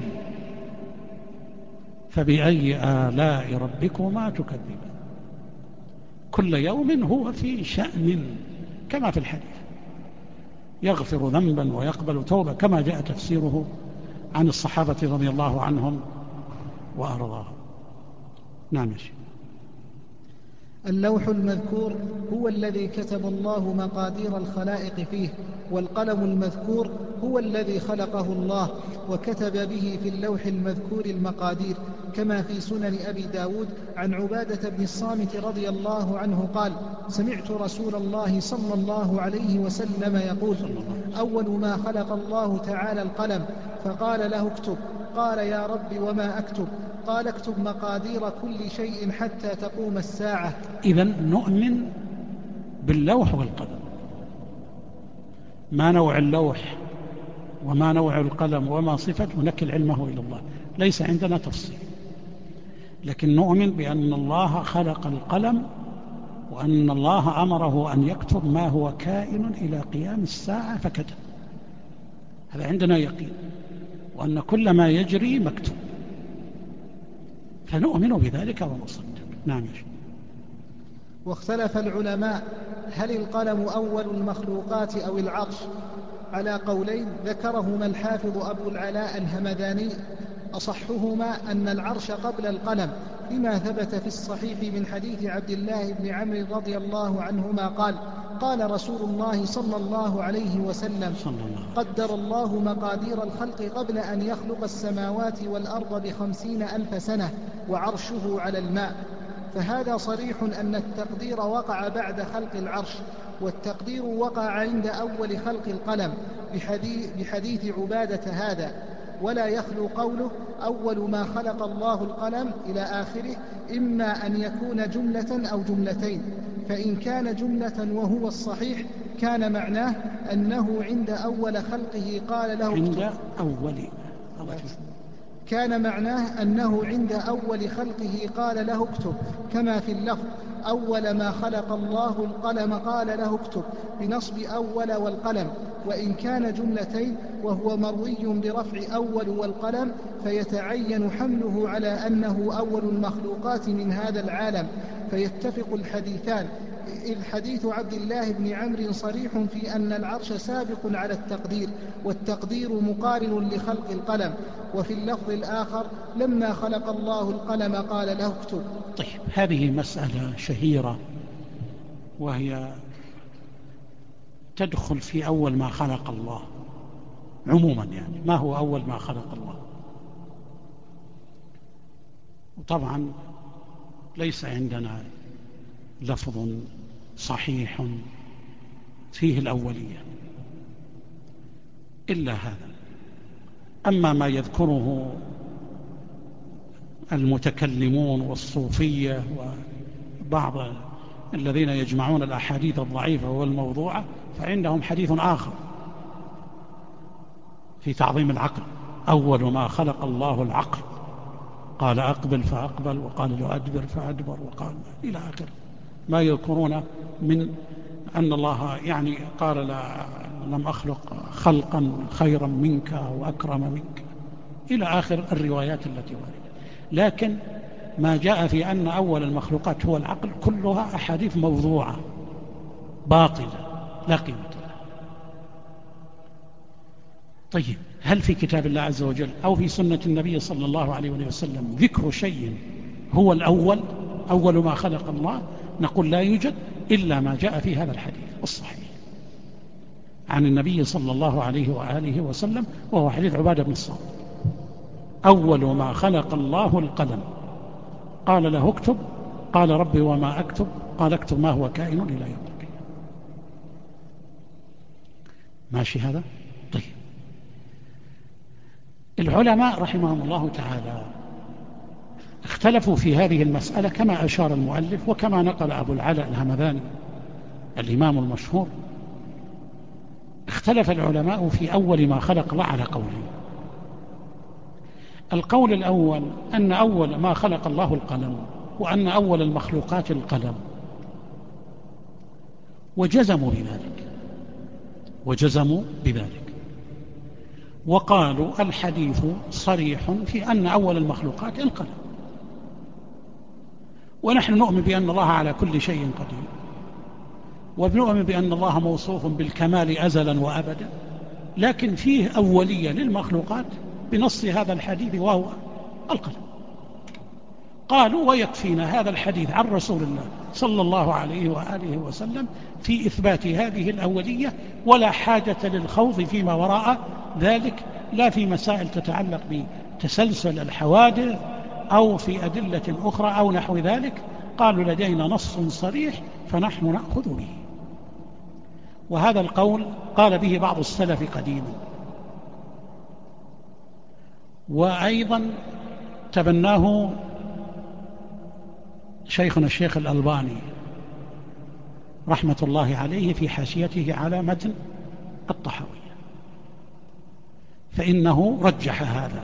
فبأي آلاء ربكما تكذبان. كل يوم هو في شأن، كما في الحديث، يغفر ذنبا ويقبل توبة، كما جاء تفسيره عن الصحابة رضي الله عنهم وأرضاهم. نعم يا شيخ. اللوح المذكور هو الذي كتب الله مقادير الخلائق فيه، والقلم المذكور هو الذي خلقه الله وكتب به في اللوح المذكور المقادير، كما في سنن أبي داود عن عبادة بن الصامت رضي الله عنه قال: سمعت رسول الله صلى الله عليه وسلم يقول: أول ما خلق الله تعالى القلم فقال له اكتب، قال: يا رب وما أكتب؟ قال: اكتب مقادير كل شيء حتى تقوم الساعة. إذن نؤمن باللوح والقلم، ما نوع اللوح وما نوع القلم وما صفته نكل علمه إلى الله، ليس عندنا تفصيل، لكن نؤمن بأن الله خلق القلم وأن الله أمره أن يكتب ما هو كائن إلى قيام الساعة فكتب، هذا عندنا يقين، وأن كل ما يجري مكتوب، فنؤمن بذلك ونصدق. نعم يا شيخ. واختلف العلماء هل القلم أول المخلوقات أو العرش، على قولين ذكرهما الحافظ أبو العلاء الهمداني. أصحهما أن العرش قبل القلم، لما ثبت في الصحيح من حديث عبد الله بن عمرو رضي الله عنهما قال: قال رسول الله صلى الله عليه وسلم: قدر الله مقادير الخلق قبل أن يخلق السماوات والأرض ب50,000 سنة وعرشه على الماء. فهذا صريح أن التقدير وقع بعد خلق العرش، والتقدير وقع عند أول خلق القلم بحديث عبادة هذا. ولا يخلو قوله أول ما خلق الله القلم إلى آخره إما أن يكون جملة أو جملتين، فإن كان جملة وهو الصحيح كان معناه أنه عند أول خلقه قال له كان معناه أنه عند أول خلقه قال له اكتب، كما في اللفظ: أول ما خلق الله القلم قال له اكتب، بنصب أول والقلم. وإن كان جملتين وهو مروي برفع أول والقلم فيتعين حمله على أنه أول المخلوقات من هذا العالم، فيتفق الحديثان، إذ حديث عبد الله بن عمرو صريح في أن العرش سابق على التقدير، والتقدير مقارن لخلق القلم. وفي اللفظ الآخر: لما خلق الله القلم قال له اكتب. طيب، هذه مسألة شهيرة، وهي تدخل في أول ما خلق الله عموما، يعني ما هو أول ما خلق الله؟ وطبعا ليس عندنا لفظ صحيح فيه الأولية إلا هذا. أما ما يذكره المتكلمون والصوفية وبعض الذين يجمعون الأحاديث الضعيفة والموضوعة، فعندهم حديث آخر في تعظيم العقل: أول ما خلق الله العقل قال أقبل فأقبل، وقال له أدبر فأدبر، وقال إلى آخر ما يذكرون من أن الله يعني قال: لم أخلق خلقا خيرا منك أو أكرم منك، إلى آخر الروايات التي وردت. لكن ما جاء في أن أول المخلوقات هو العقل كلها أحاديث موضوعة باطلة لا قيمة لها. طيب، هل في كتاب الله عز وجل أو في سنة النبي صلى الله عليه وسلم ذكر شيء هو الأول، أول ما خلق الله؟ نقول لا يوجد إلا ما جاء في هذا الحديث الصحيح عن النبي صلى الله عليه وآله وسلم، وهو حديث عبادة بن الصامت: أول ما خلق الله القلم قال له اكتب، قال ربي وما أكتب؟ قال اكتب ما هو كائن إلى يوم القيامة. ماشي هذا؟ طيب، العلماء رحمهم الله تعالى اختلفوا في هذه المسألة كما أشار المؤلف وكما نقل أبو العلاء الهمذاني الإمام المشهور. اختلف العلماء في أول ما خلق الله على قولين. القول الأول أن أول ما خلق الله القلم، وأن أول المخلوقات القلم، وجزموا بذلك وقالوا الحديث صريح في أن أول المخلوقات القلم، ونحن نؤمن بأن الله على كل شيء قدير، ونؤمن بأن الله موصوف بالكمال أزلا وأبدا، لكن فيه أولية للمخلوقات بنص هذا الحديث وهو القلم. قالوا ويكفينا هذا الحديث عن رسول الله صلى الله عليه وآله وسلم في إثبات هذه الأولية، ولا حاجة للخوض فيما وراء ذلك، لا في مسائل تتعلق بتسلسل الحوادث أو في أدلة أخرى أو نحو ذلك. قالوا لدينا نص صريح فنحن نأخذ به. وهذا القول قال به بعض السلف قديما، وأيضا تبناه شيخنا الشيخ الألباني رحمة الله عليه في حاشيته على متن الطحاوية، فإنه رجح هذا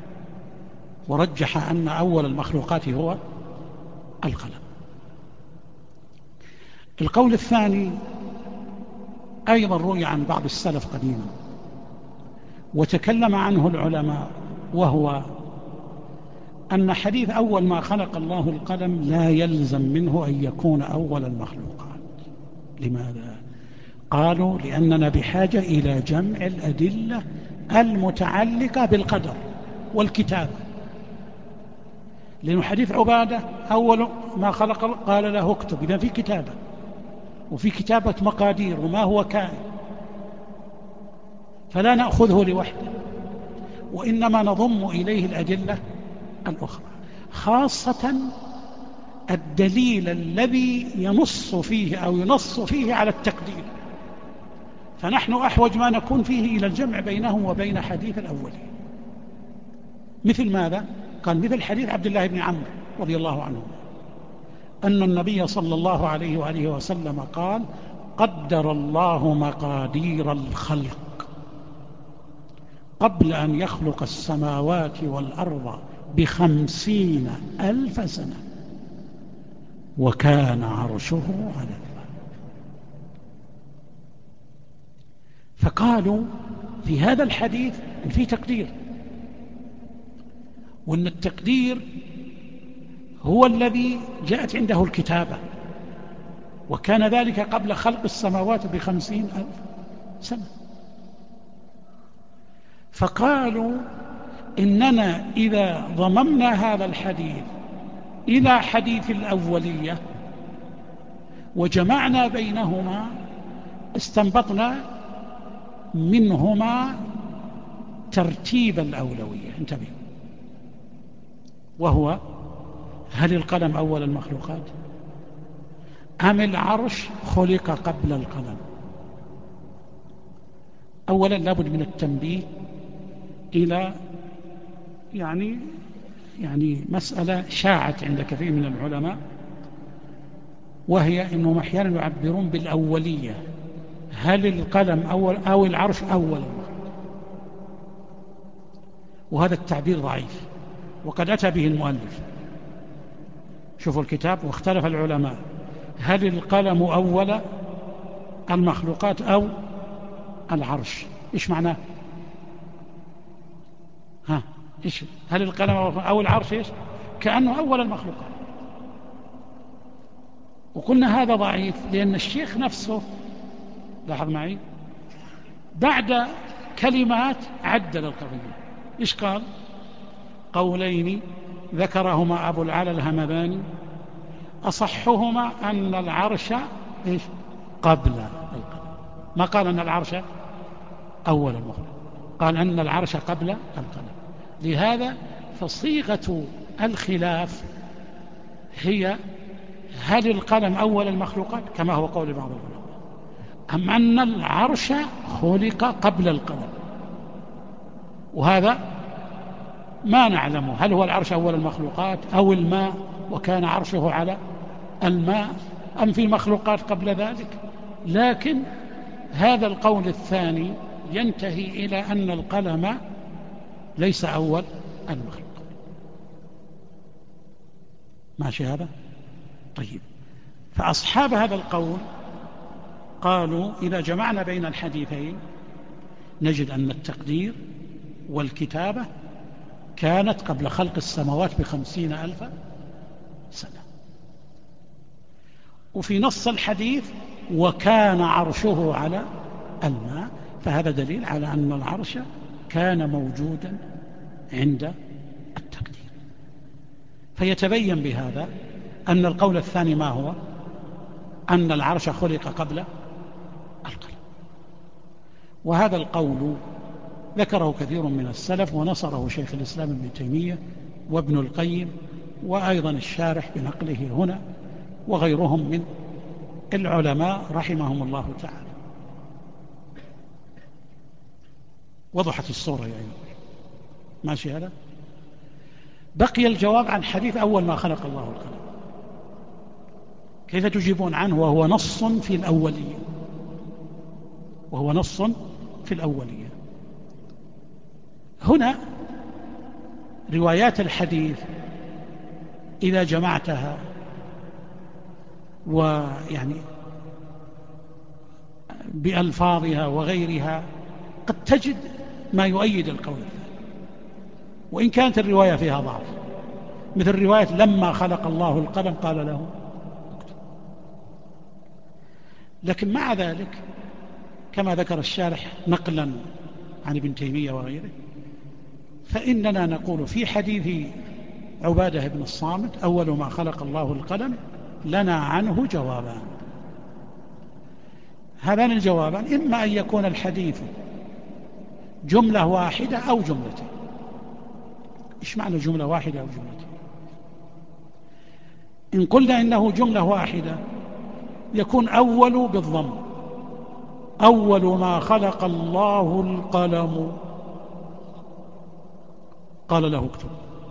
ورجح أن أول المخلوقات هو القلم. القول الثاني أيضا روي عن بعض السلف قديما وتكلم عنه العلماء، وهو أن حديث أول ما خلق الله القلم لا يلزم منه أن يكون أول المخلوقات. لماذا؟ قالوا لأننا بحاجة إلى جمع الأدلة المتعلقة بالقدر والكتابة، لأن حديث عبادة أول ما خلق قال له اكتب، إذا في كتابة وفي كتابة مقادير وما هو كائن، فلا نأخذه لوحده، وإنما نضم إليه الأدلة الأخرى، خاصة الدليل الذي ينص فيه على التقدير، فنحن أحوج ما نكون فيه إلى الجمع بينهم وبين حديث الأولين. مثل ماذا؟ قال مثل حديث عبد الله بن عمرو رضي الله عنه أن النبي صلى الله عليه وآله وسلم قال قدر الله مقادير الخلق قبل أن يخلق السماوات والأرض ب50,000 سنة وكان عرشه على الماء. فقالوا في هذا الحديث إن في تقدير، وأن التقدير هو الذي جاءت عنده الكتابة، وكان ذلك قبل خلق السماوات ب50,000 سنة. فقالوا إننا إذا ضممنا هذا الحديث إلى حديث الأولية وجمعنا بينهما استنبطنا منهما ترتيب الأولوية. انتبه، وهو هل القلم أول المخلوقات أم العرش خلق قبل القلم؟ أولا لابد من التنبيه إلى يعني مسألة شاعت عند كثير من العلماء، وهي أنهم أحيانا يعبرون بالأولية، هل القلم أول أو العرش أول المخلوق، وهذا التعبير ضعيف وقد أتى به المؤلف. شوفوا الكتاب، واختلف العلماء هل القلم أول المخلوقات أو العرش. إيش معناه؟ إيش؟ هل القلم أو العرش إيش؟ كأنه أول المخلوقات. وقلنا هذا ضعيف لأن الشيخ نفسه، لاحظ معي، بعد كلمات عدل القضية. إيش قال؟ قولين ذكرهما أبو العلا الهمذاني أصحهما أن العرش إيش؟ قبل القلم. ما قال أن العرش أول المخلوق، قال أن العرش قبل القلم. لهذا فصيغة الخلاف هي هل القلم أول المخلوقات كما هو قول بعض العلماء، أم أن العرش خلق قبل القلم. وهذا ما نعلمه، هل هو العرش أول المخلوقات أو الماء وكان عرشه على الماء أم في مخلوقات قبل ذلك. لكن هذا القول الثاني ينتهي إلى أن القلم ليس أول المخلوق. ماشي هذا؟ طيب، فأصحاب هذا القول قالوا إذا جمعنا بين الحديثين نجد أن التقدير والكتابة كانت قبل خلق السماوات ب50,000 سنة. وفي نص الحديث وكان عرشه على الماء، فهذا دليل على أن العرش كان موجودا عند التقدير. فيتبين بهذا أن القول الثاني ما هو؟ أن العرش خلق قبل القلم. وهذا القول ذكره كثير من السلف ونصره شيخ الإسلام ابن تيمية وابن القيم وأيضا الشارح بنقله هنا وغيرهم من العلماء رحمهم الله تعالى. وضحت الصورة يعني. ماشي هذا؟ بقي الجواب عن حديث أول ما خلق الله القلم، كيف تجيبون عنه وهو نص في الأولية؟ وهو نص في الأولية. هنا روايات الحديث إذا جمعتها ويعني بألفاظها وغيرها قد تجد ما يؤيد القول الثاني، وإن كانت الرواية فيها ضعف، مثل رواية لما خلق الله القلم قال له اكتب. لكن مع ذلك كما ذكر الشارح نقلا عن ابن تيمية وغيره، فإننا نقول في حديث عبادة بن الصامت أول ما خلق الله القلم لنا عنه جوابان. هذان الجوابان إما أن يكون الحديث جملة واحدة أو جملتين. إيش معنى جملة واحدة أو جملتين؟ إن قلنا إنه جملة واحدة يكون أول بالضم، أول ما خلق الله القلم قال له اكتب.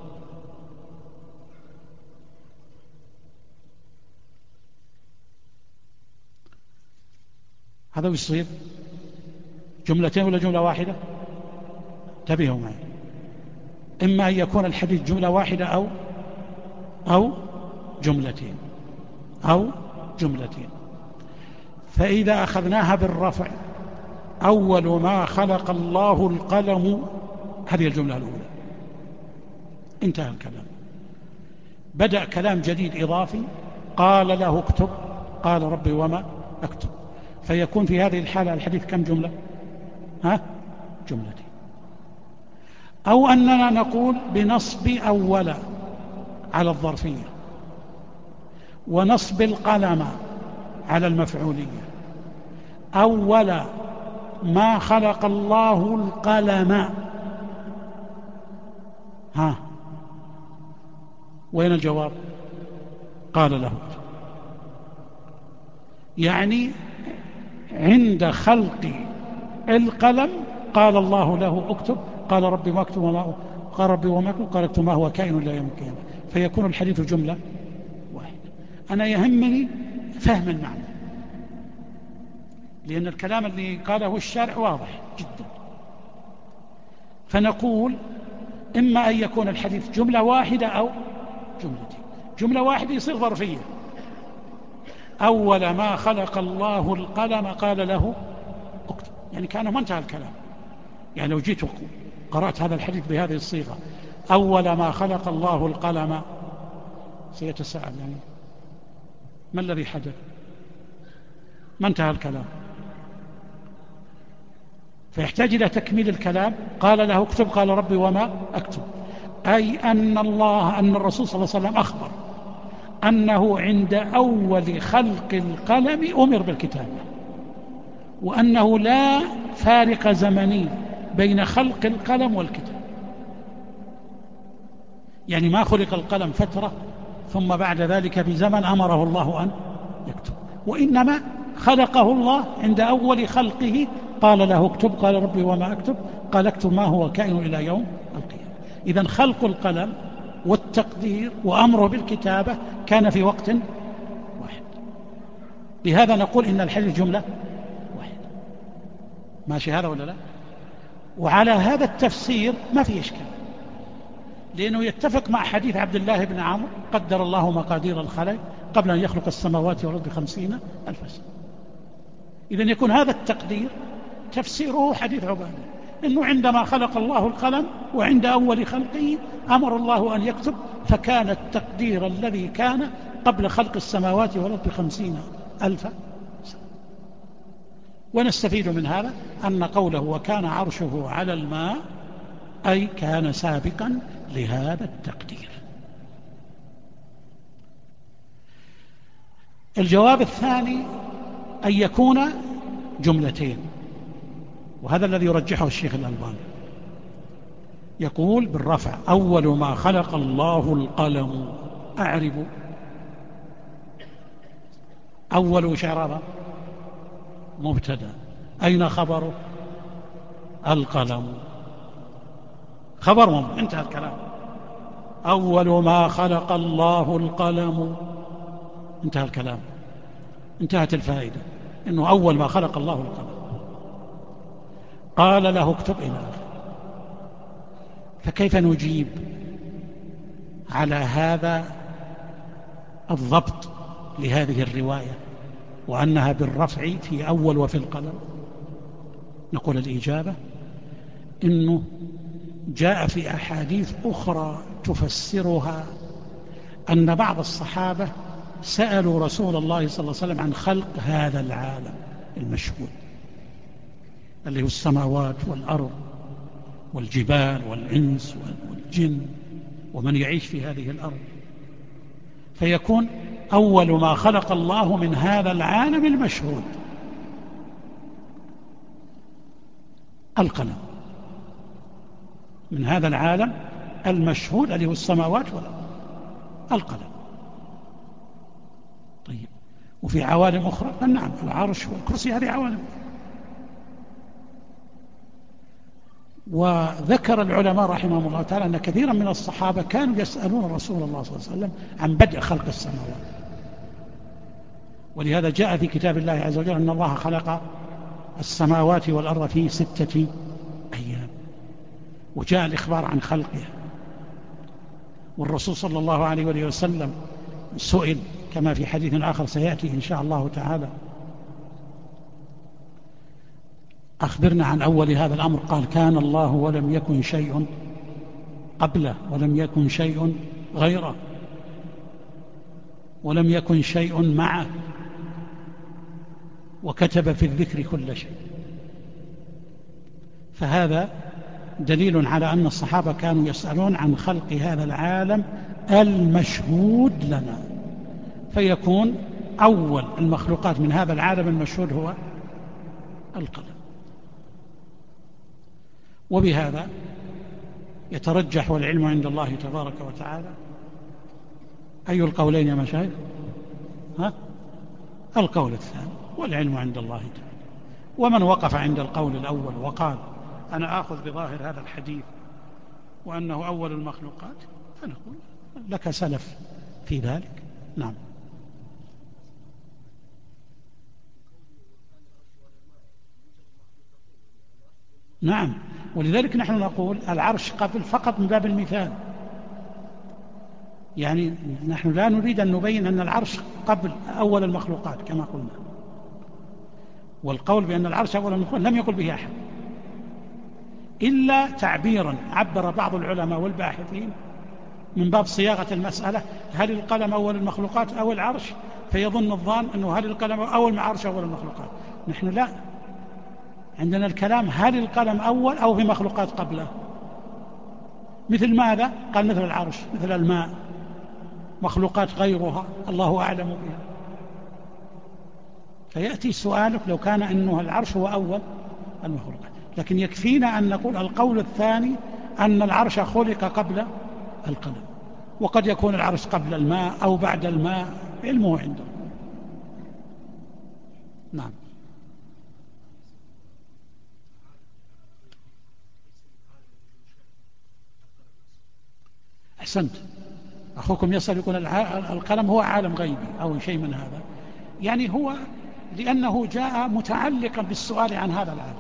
هذا يصير جملتين ولا جملة واحدة؟ انتبهوا معي، إما أن يكون الحديث جملة واحدة أو جملتين أو جملتين. فإذا أخذناها بالرفع أول ما خلق الله القلم، هذه الجملة الأولى، انتهى الكلام. بدأ كلام جديد إضافي قال له اكتب، قال ربي وما أكتب. فيكون في هذه الحالة الحديث كم جملة؟ جملتين. أو أننا نقول بنصب أول على الظرفية ونصب القلم على المفعولية. أول ما خلق الله القلم، وين الجواب؟ قال له، يعني عند خلق القلم قال الله له اكتب، قال ربي ما اكتب وما قال ربي وما اكتب، قال اكتب ما هو كائن لا يوم القيامة. فيكون الحديث جملة واحدة. أنا يهمني فهم المعنى، لأن الكلام اللي قاله الشارع واضح جدا. فنقول إما أن يكون الحديث جملة واحدة أو جملتين. جملة واحدة يصير ظرفية، أول ما خلق الله القلم قال له اكتب، يعني كان منتهى الكلام. يعني لو جيت قرأت هذا الحديث بهذه الصيغة أول ما خلق الله القلم، سيتساءل يعني ما الذي حدث؟ ما انتهى الكلام. فيحتاج إلى تكميل الكلام. قال له اكتب، قال ربي وما أكتب، أي أن الرسول صلى الله عليه وسلم أخبر أنه عند أول خلق القلم أمر بالكتابة، وأنه لا فارق زمني بين خلق القلم والكتاب. يعني ما خلق القلم فترة ثم بعد ذلك بزمن أمره الله أن يكتب، وإنما خلقه الله عند أول خلقه قال له اكتب، قال ربي وما أكتب، قال اكتب ما هو كائن إلى يوم القيامة. إذن خلق القلم والتقدير وأمره بالكتابة كان في وقت واحد. لهذا نقول إن الحديث جملة واحدة. ماشي هذا ولا لا؟ وعلى هذا التفسير ما في إشكال، لأنه يتفق مع حديث عبد الله بن عمرو: قدر الله مقادير الخلق قبل أن يخلق السماوات والأرض 50,000 سنة. إذن يكون هذا التقدير تفسيره حديث عبادة، إنه عندما خلق الله القلم وعند أول خلقه أمر الله أن يكتب، فكان التقدير الذي كان قبل خلق السماوات والأرض 50,000 سنة. ونستفيد من هذا أن قوله وكان عرشه على الماء أي كان سابقا لهذا التقدير. الجواب الثاني أن يكون جملتين، وهذا الذي يرجحه الشيخ الألباني، يقول بالرفع: أول ما خلق الله القلم. أعرب أول شعرها مبتدأ، أين خبره؟ القلم خبر انتهى الكلام. أول ما خلق الله القلم، انتهى الكلام، انتهت الفائدة، إنه أول ما خلق الله القلم قال له اكتب إلى آخره. فكيف نجيب على هذا الضبط لهذه الرواية وأنها بالرفع في أول وفي القلم؟ نقول الإجابة إنه جاء في أحاديث أخرى تفسرها أن بعض الصحابة سألوا رسول الله صلى الله عليه وسلم عن خلق هذا العالم المشهود اللي هو السماوات والأرض والجبال والإنس والجن ومن يعيش في هذه الأرض، فيكون أول ما خلق الله من هذا العالم المشهود القلم، من هذا العالم المشهود اللي هو السماوات والأرض القلم. طيب، وفي عوالم أخرى نعم العرش والكرسي، هذه عوالم. وذكر العلماء رحمهم الله تعالى أن كثيرا من الصحابة كانوا يسألون رسول الله صلى الله عليه وسلم عن بدء خلق السماوات، ولهذا جاء في كتاب الله عز وجل أن الله خلق السماوات والأرض في 6 أيام، وجاء الإخبار عن خلقها. والرسول صلى الله عليه وآله وسلم سئل كما في حديث آخر سيأتي إن شاء الله تعالى: أخبرنا عن أول هذا الأمر. قال: كان الله ولم يكن شيء قبله ولم يكن شيء غيره ولم يكن شيء معه وكتب في الذكر كل شيء. فهذا دليل على أن الصحابة كانوا يسألون عن خلق هذا العالم المشهود لنا، فيكون أول المخلوقات من هذا العالم المشهود هو القلم. وبهذا يترجح والعلم عند الله تبارك وتعالى. أي القولين يا مشايخ؟ القول الثاني، والعلم عند الله تعالى. ومن وقف عند القول الأول وقال أنا آخذ بظاهر هذا الحديث وأنه أول المخلوقات، فنقول لك سلف في ذلك. نعم. نعم، ولذلك نحن نقول العرش قبل فقط من باب المثال، يعني نحن لا نريد أن نبين أن العرش قبل أول المخلوقات كما قلنا، والقول بأن العرش أول المخلوقات لم يقل به أحد إلا تعبيرا عبر بعض العلماء والباحثين من باب صياغة المسألة: هل القلم أول المخلوقات أو العرش؟ فيظن الظان أنه هل القلم أول العرش أول المخلوقات. نحن لا، عندنا الكلام هل القلم أول أو في مخلوقات قبله. مثل ماذا؟ قال مثل العرش، مثل الماء، مخلوقات غيرها الله أعلم بها. فيأتي سؤالك لو كان أنه العرش هو أول المخلوقات، لكن يكفينا أن نقول القول الثاني أن العرش خلق قبل القلم، وقد يكون العرش قبل الماء أو بعد الماء، علمه عنده. نعم. أحسنت. أخوكم يسأل يقول القلم هو عالم غيبي أو شيء من هذا، يعني هو لأنه جاء متعلقا بالسؤال عن هذا العالم،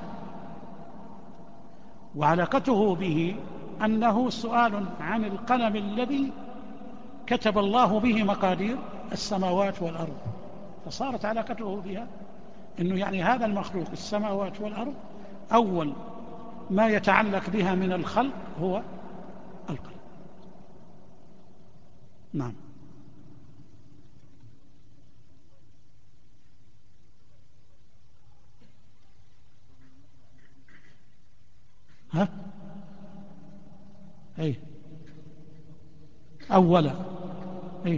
وعلاقته به أنه سؤال عن القلم الذي كتب الله به مقادير السماوات والأرض، فصارت علاقته بها أنه يعني هذا المخلوق السماوات والأرض أول ما يتعلق بها من الخلق هو القلم. نعم. ها؟ أي أولا. أي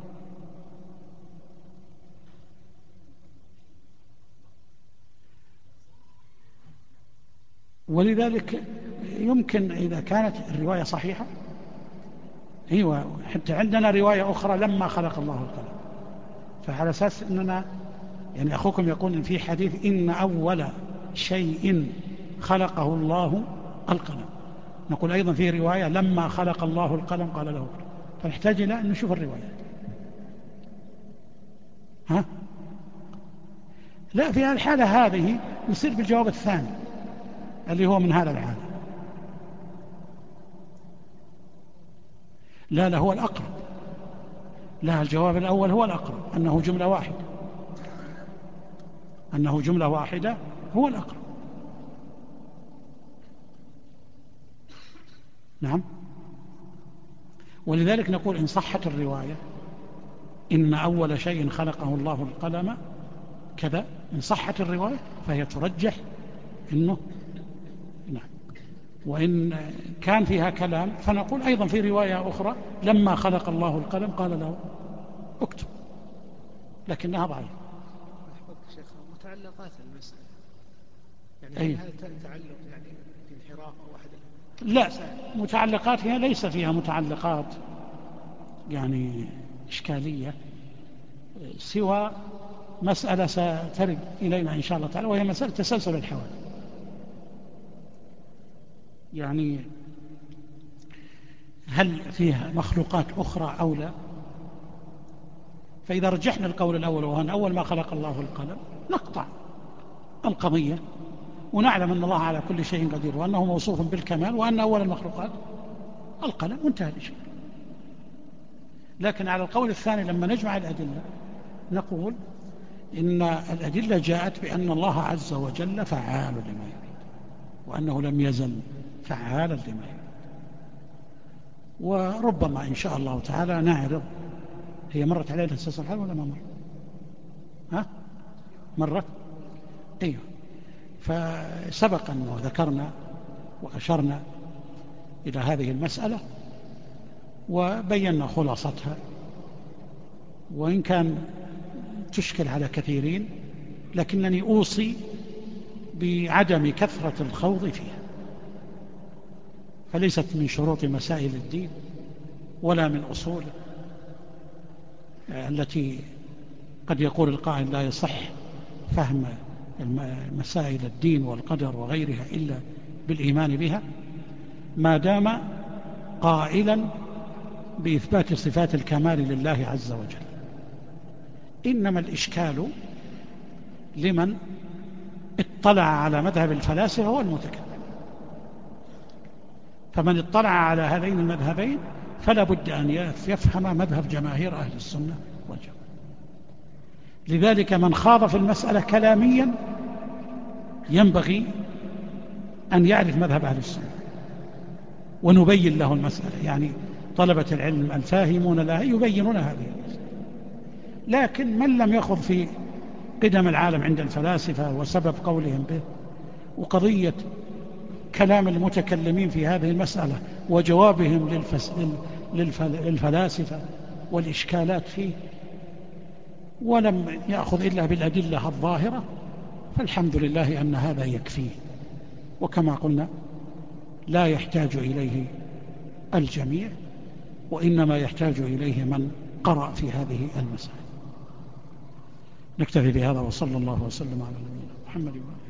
ولذلك يمكن إذا كانت الرواية صحيحة، أيوة، حتى عندنا رواية أخرى لما خلق الله القلم، فعلى أساس أننا يعني أخوكم يقول إن في حديث إن أول شيء خلقه الله القلم، نقول أيضا في رواية لما خلق الله القلم قال له اكتب، فنحتاج إلى أن نشوف الرواية. ها؟ لا، في الحالة هذه نصير بالجواب الثاني اللي هو من هذا العالم. لا هو الأقرب. لا، الجواب الأول هو الأقرب، أنه جملة واحدة، أنه جملة واحدة هو الأقرب. نعم. ولذلك نقول إن صحت الرواية إن أول شيء خلقه الله القلم كذا، إن صحت الرواية فهي ترجح إنه نعم. وإن كان فيها كلام فنقول أيضا في رواية أخرى لما خلق الله القلم قال له اكتب، لكنها ضعيفة. شيخ متعلقات المسألة يعني أي. هل تعلق يعني في انحراف أو أحد؟ لا، متعلقاتها ليس فيها متعلقات يعني إشكالية، سوى مسألة سترد إلينا إن شاء الله تعالى، وهي مسألة تسلسل الحوادث. يعني هل فيها مخلوقات أخرى أو لا؟ فإذا رجحنا القول الأول وهو أن أول ما خلق الله القلم نقطع القضية ونعلم أن الله على كل شيء قدير وأنه موصوف بالكمال وأن أول المخلوقات القلم، وانتهى الإشكال. لكن على القول الثاني لما نجمع الأدلة نقول إن الأدلة جاءت بأن الله عز وجل فعال لما يريد، وأنه لم يزل فعالا لما يريد. وربما إن شاء الله تعالى نعرض، هي مرت علينا أساس الحال ولا ما مرت؟ ها؟ مرت؟ أيوه. فسبق أنه ذكرنا وأشرنا إلى هذه المسألة وبينا خلاصتها، وإن كان تشكل على كثيرين لكنني أوصي بعدم كثرة الخوض فيها، فليست من شروط مسائل الدين ولا من أصوله التي قد يقول القائل لا يصح فهم مسائل الدين والقدر وغيرها إلا بالإيمان بها، ما دام قائلا بإثبات صفات الكمال لله عز وجل. إنما الإشكال لمن اطلع على مذهب الفلاسفة والمتكلم، فمن اطلع على هذين المذهبين فلا بد أن يفهم مذهب جماهير أهل السنة والجماعة. لذلك من خاض في المسألة كلاميا ينبغي أن يعرف مذهب أهل السنة ونبين له المسألة، يعني طلبة العلم الفاهمون لها يبينون هذه المسألة. لكن من لم يخض في قدم العالم عند الفلاسفة وسبب قولهم به وقضية كلام المتكلمين في هذه المسألة وجوابهم للفلاسفة والإشكالات فيه، ولم يأخذ إلا بالأدلة الظاهرة، فالحمد لله أن هذا يكفيه. وكما قلنا لا يحتاج إليه الجميع، وإنما يحتاج إليه من قرأ في هذه المسألة. نكتفي بهذا وصلى الله وسلم على نبينا محمد وعلى آله.